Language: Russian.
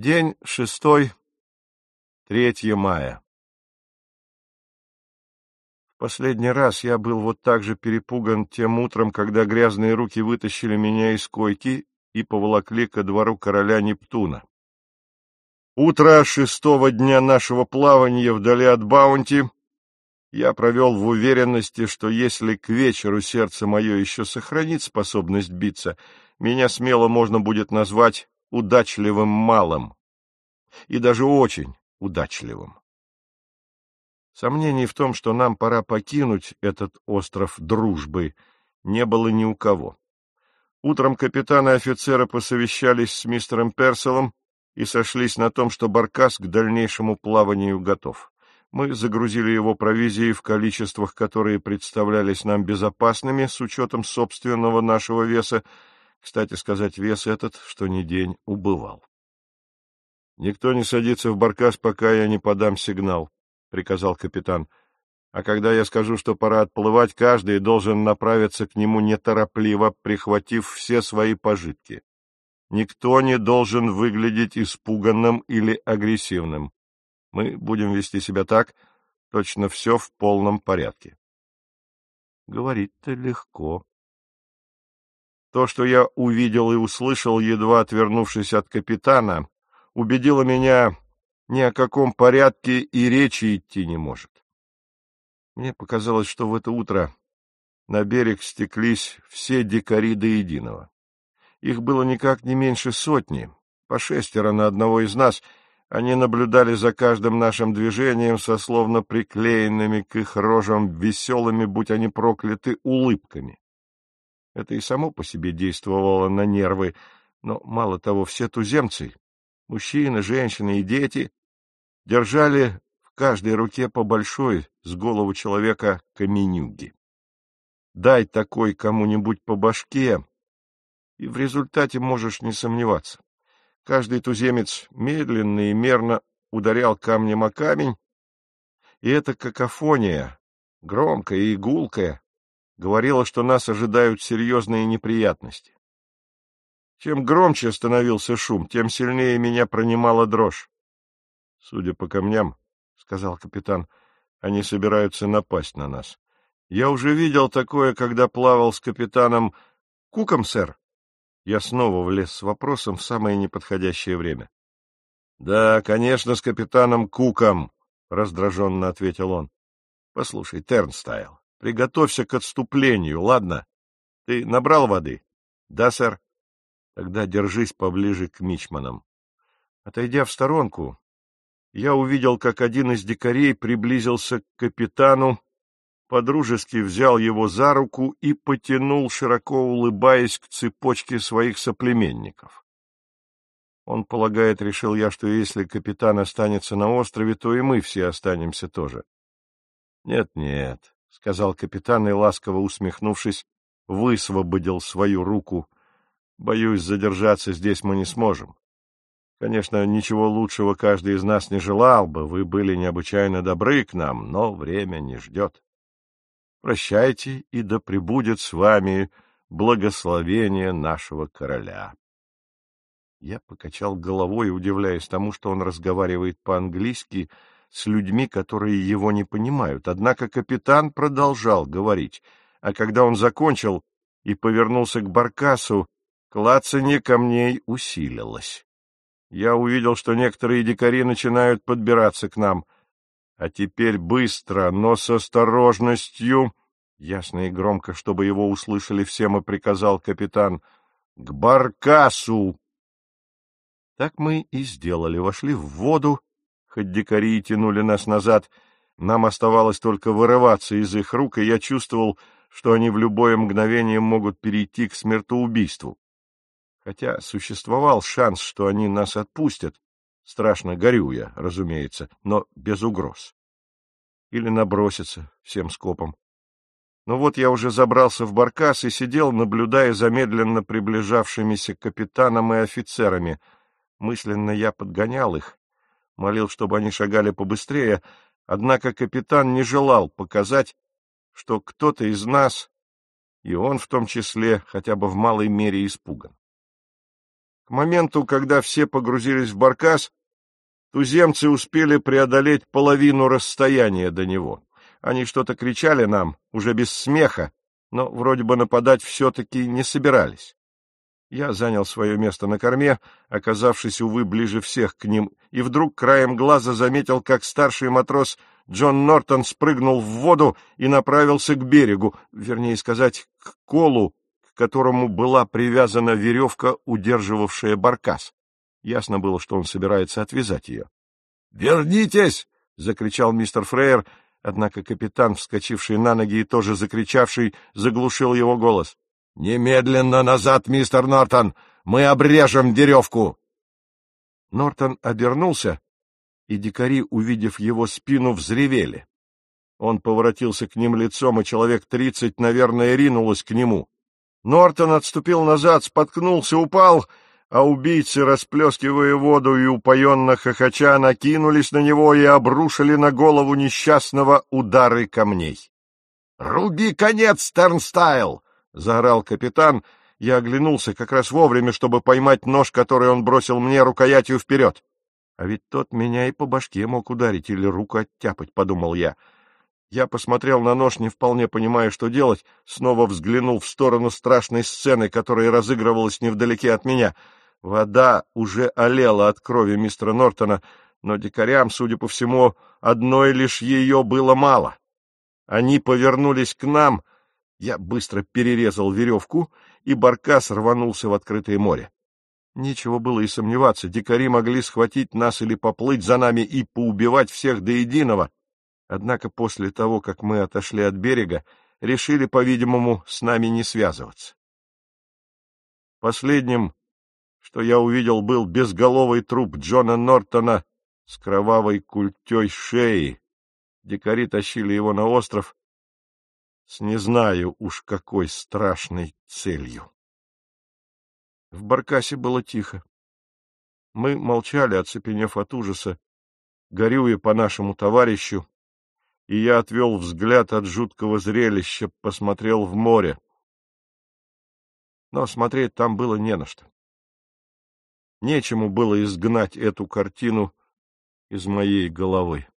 День 6, 3 мая. В последний раз я был вот так же перепуган тем утром, когда грязные руки вытащили меня из койки и поволокли ко двору короля Нептуна. Утро 6-го дня нашего плавания вдали от Баунти я провел в уверенности, что если к вечеру сердце мое еще сохранит способность биться, меня смело можно будет назвать удачливым малым, и даже очень удачливым. Сомнений в том, что нам пора покинуть этот остров дружбы, не было ни у кого. Утром капитан и офицеры посовещались с мистером Перселом и сошлись на том, что баркас к дальнейшему плаванию готов. Мы загрузили его провизией в количествах, которые представлялись нам безопасными с учетом собственного нашего веса. Кстати сказать, вес этот, что ни день, убывал. — Никто не садится в баркас, пока я не подам сигнал, — приказал капитан. — А когда я скажу, что пора отплывать, каждый должен направиться к нему неторопливо, прихватив все свои пожитки. Никто не должен выглядеть испуганным или агрессивным. Мы будем вести себя так, точно все в полном порядке. Говорить-то легко. То, что я увидел и услышал, едва отвернувшись от капитана, убедило меня, ни о каком порядке и речи идти не может. Мне показалось, что в это утро на берег стеклись все дикари до единого. Их было никак не меньше сотни, по 6 на одного из нас. Они наблюдали за каждым нашим движением со словно приклеенными к их рожам веселыми, будь они прокляты, улыбками. Это и само по себе действовало на нервы, но, мало того, все туземцы, мужчины, женщины и дети, держали в каждой руке по большой с голову человека каменюги. Дай такой кому-нибудь по башке, и в результате можешь не сомневаться. Каждый туземец медленно и мерно ударял камнем о камень, и эта какофония, громкая и гулкая, говорила, что нас ожидают серьезные неприятности. Чем громче становился шум, тем сильнее меня пронимала дрожь. — Судя по камням, — сказал капитан, — они собираются напасть на нас. Я уже видел такое, когда плавал с капитаном Куком, сэр. Я снова влез с вопросом в самое неподходящее время. — Да, конечно, с капитаном Куком, — раздраженно ответил он. — Послушай, Тернстайл, приготовься к отступлению, ладно? Ты набрал воды? — Да, сэр. — Тогда держись поближе к мичманам. Отойдя в сторонку, я увидел, как один из дикарей приблизился к капитану, подружески взял его за руку и потянул, широко улыбаясь, к цепочке своих соплеменников. Он полагает, решил я, что если капитан останется на острове, то и мы все останемся тоже. — Нет, — сказал капитан и, ласково усмехнувшись, высвободил свою руку. — Боюсь, задержаться здесь мы не сможем. Конечно, ничего лучшего каждый из нас не желал бы, вы были необычайно добры к нам, но время не ждет. Прощайте, и да пребудет с вами благословение нашего короля. Я покачал головой, удивляясь тому, что он разговаривает по-английски с людьми, которые его не понимают. Однако капитан продолжал говорить, а когда он закончил и повернулся к баркасу, клацанье камней усилилось. Я увидел, что некоторые дикари начинают подбираться к нам. А теперь быстро, но с осторожностью, ясно и громко, чтобы его услышали всем, и приказал капитан, к баркасу. Так мы и сделали, вошли в воду, хоть дикари и тянули нас назад. Нам оставалось только вырываться из их рук, и я чувствовал, что они в любое мгновение могут перейти к смертоубийству. Хотя существовал шанс, что они нас отпустят, страшно горюя, разумеется, но без угроз. Или набросятся всем скопом. Но вот я уже забрался в баркас и сидел, наблюдая за медленно приближавшимися капитаном и офицерами. Мысленно я подгонял их, молил, чтобы они шагали побыстрее, однако капитан не желал показать, что кто-то из нас, и он в том числе, хотя бы в малой мере испуган. К моменту, когда все погрузились в баркас, туземцы успели преодолеть половину расстояния до него. Они что-то кричали нам, уже без смеха, но вроде бы нападать все-таки не собирались. Я занял свое место на корме, оказавшись, увы, ближе всех к ним, и вдруг краем глаза заметил, как старший матрос Джон Нортон спрыгнул в воду и направился к берегу, вернее сказать, к колу, к которому была привязана веревка, удерживавшая баркас. Ясно было, что он собирается отвязать ее. «Вернитесь!» — закричал мистер Фрейер, однако капитан, вскочивший на ноги и тоже закричавший, заглушил его голос. «Немедленно назад, мистер Нортон! Мы обрежем веревку!» Нортон обернулся, и дикари, увидев его спину, взревели. Он поворотился к ним лицом, и человек 30, наверное, ринулось к нему. Нортон отступил назад, споткнулся, упал, а убийцы, расплескивая воду и упоенно хохоча, накинулись на него и обрушили на голову несчастного удары камней. «Руби конец, Стернстайл!» — заорал капитан. Я оглянулся как раз вовремя, чтобы поймать нож, который он бросил мне рукоятью вперед. А ведь тот меня и по башке мог ударить или руку оттяпать, — подумал я. Я посмотрел на нож, не вполне понимая, что делать, снова взглянул в сторону страшной сцены, которая разыгрывалась невдалеке от меня. Вода уже олела от крови мистера Нортона, но дикарям, судя по всему, одной лишь ее было мало. Они повернулись к нам. Я быстро перерезал веревку, и баркас рванулся в открытое море. Нечего было и сомневаться, дикари могли схватить нас или поплыть за нами и поубивать всех до единого. Однако после того, как мы отошли от берега, решили, по-видимому, с нами не связываться. Последним, что я увидел, был безголовый труп Джона Нортона с кровавой культей шеи. Дикари тащили его на остров с не знаю уж какой страшной целью. В баркасе было тихо. Мы молчали, оцепенев от ужаса, горюя по нашему товарищу, и я отвел взгляд от жуткого зрелища, посмотрел в море. Но смотреть там было не на что. Нечему было изгнать эту картину из моей головы.